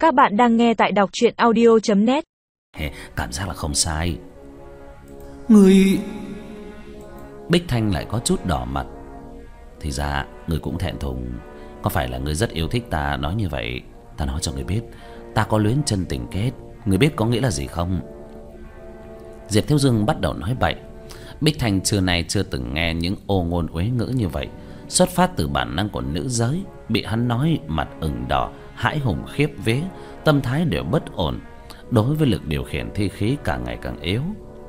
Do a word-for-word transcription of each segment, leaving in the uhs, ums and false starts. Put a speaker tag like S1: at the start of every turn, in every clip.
S1: Các bạn đang nghe tại đọc truyện audio chấm net.
S2: Cảm giác là không sai. Người... Bích Thanh lại có chút đỏ mặt. Thì ra người cũng thẹn thùng. Có phải là người rất yêu thích ta nói như vậy? Ta nói cho người biết, ta có luyến chân tình kết. Người biết có nghĩa là gì không? Diệp Thiếu Dương bắt đầu nói bậy. Bích Thanh xưa nay chưa từng nghe những ô ngôn uế ngữ như vậy, xuất phát từ bản năng của nữ giới. Bị hắn nói mặt ửng đỏ, hãi hùng khiếp vía, tâm thái đều bất ổn. Đối với lực điều khiển thi khí càng ngày càng yếu.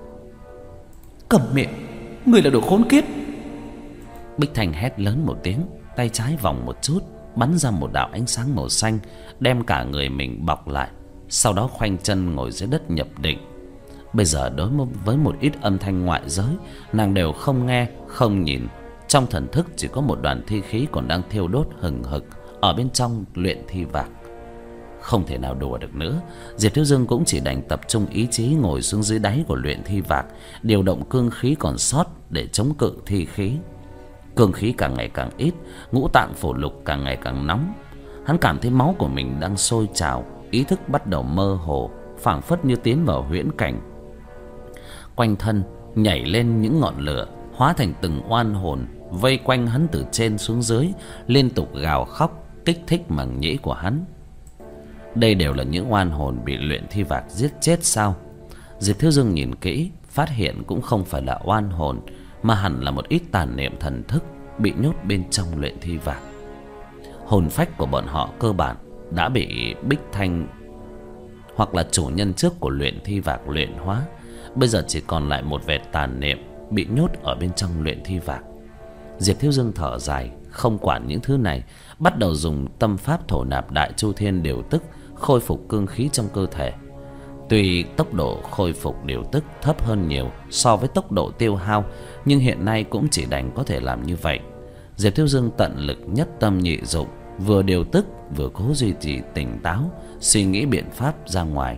S2: Câm miệng, người là đồ khốn kiếp! Bích Thanh hét lớn một tiếng, tay trái vòng một chút, bắn ra một đạo ánh sáng màu xanh, đem cả người mình bọc lại. Sau đó khoanh chân ngồi dưới đất nhập định. Bây giờ đối với một ít âm thanh ngoại giới, nàng đều không nghe, không nhìn. Trong thần thức chỉ có một đoàn thi khí còn đang thiêu đốt hừng hực ở bên trong luyện thi vạc. Không thể nào đùa được nữa, Diệp Thiếu Dương cũng chỉ đành tập trung ý chí ngồi xuống dưới đáy của luyện thi vạc, điều động cương khí còn sót để chống cự thi khí. Cương khí càng ngày càng ít, ngũ tạng phổ lục càng ngày càng nóng. Hắn cảm thấy máu của mình đang sôi trào, ý thức bắt đầu mơ hồ, phảng phất như tiến vào huyễn cảnh. Quanh thân nhảy lên những ngọn lửa, hóa thành từng oan hồn vây quanh hắn từ trên xuống dưới, liên tục gào khóc kích thích màng nhĩ của hắn. Đây đều là những oan hồn bị luyện thi vạc giết chết sao? Diệp Thiếu Dương nhìn kỹ, phát hiện cũng không phải là oan hồn, mà hẳn là một ít tàn niệm thần thức bị nhốt bên trong luyện thi vạc. Hồn phách của bọn họ cơ bản đã bị Bích Thanh hoặc là chủ nhân trước của luyện thi vạc luyện hóa. Bây giờ chỉ còn lại một vệt tàn niệm bị nhốt ở bên trong luyện thi vạc. Diệp Thiếu Dương thở dài, không quản những thứ này, bắt đầu dùng tâm pháp thổ nạp đại chu thiên điều tức, khôi phục cương khí trong cơ thể. Tuy tốc độ khôi phục điều tức thấp hơn nhiều so với tốc độ tiêu hao, nhưng hiện nay cũng chỉ đành có thể làm như vậy. Diệp Thiếu Dương tận lực nhất tâm nhị dụng, vừa điều tức vừa cố duy trì tỉnh táo, suy nghĩ biện pháp ra ngoài.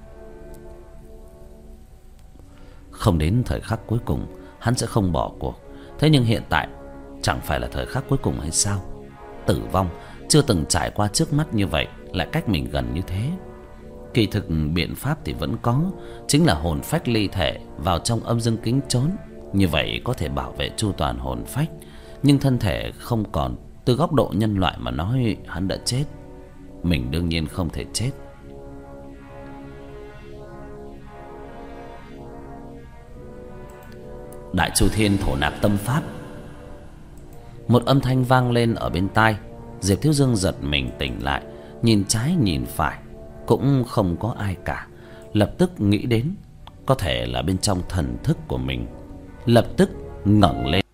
S2: Không đến thời khắc cuối cùng, hắn sẽ không bỏ cuộc. Thế nhưng hiện tại chẳng phải là thời khắc cuối cùng hay sao? Tử vong chưa từng trải qua trước mắt như vậy, lại cách mình gần như thế. Kỳ thực biện pháp thì vẫn có, chính là hồn phách ly thể vào trong âm dương kính trốn. Như vậy có thể bảo vệ chu toàn hồn phách, nhưng thân thể không còn. Từ góc độ nhân loại mà nói, hắn đã chết. Mình đương nhiên không thể chết. Đại chu thiên thổ nạp tâm pháp. Một âm thanh vang lên ở bên tai. Diệp Thiếu Dương giật mình tỉnh lại, nhìn trái nhìn phải, cũng không có ai cả. Lập tức nghĩ đến có thể là bên trong thần thức của mình, lập tức ngẩng lên.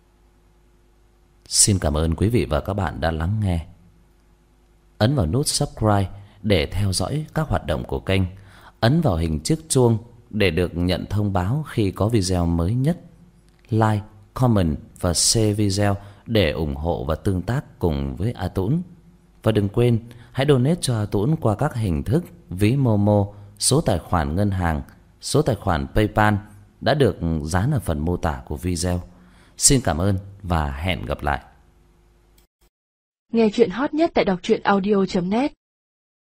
S2: Xin cảm ơn quý vị và các bạn đã lắng nghe. Ấn vào nút subscribe để theo dõi các hoạt động của kênh. Ấn vào hình chiếc chuông để được nhận thông báo khi có video mới nhất. Like, comment và share video để ủng hộ và tương tác cùng với A Tũng. Và đừng quên hãy donate cho A Tũng qua các hình thức ví Momo, số tài khoản ngân hàng, số tài khoản PayPal đã được dán ở phần mô tả của video. Xin cảm ơn và hẹn gặp lại.
S1: Nghe chuyện hot nhất tại đọc truyện audio chấm net.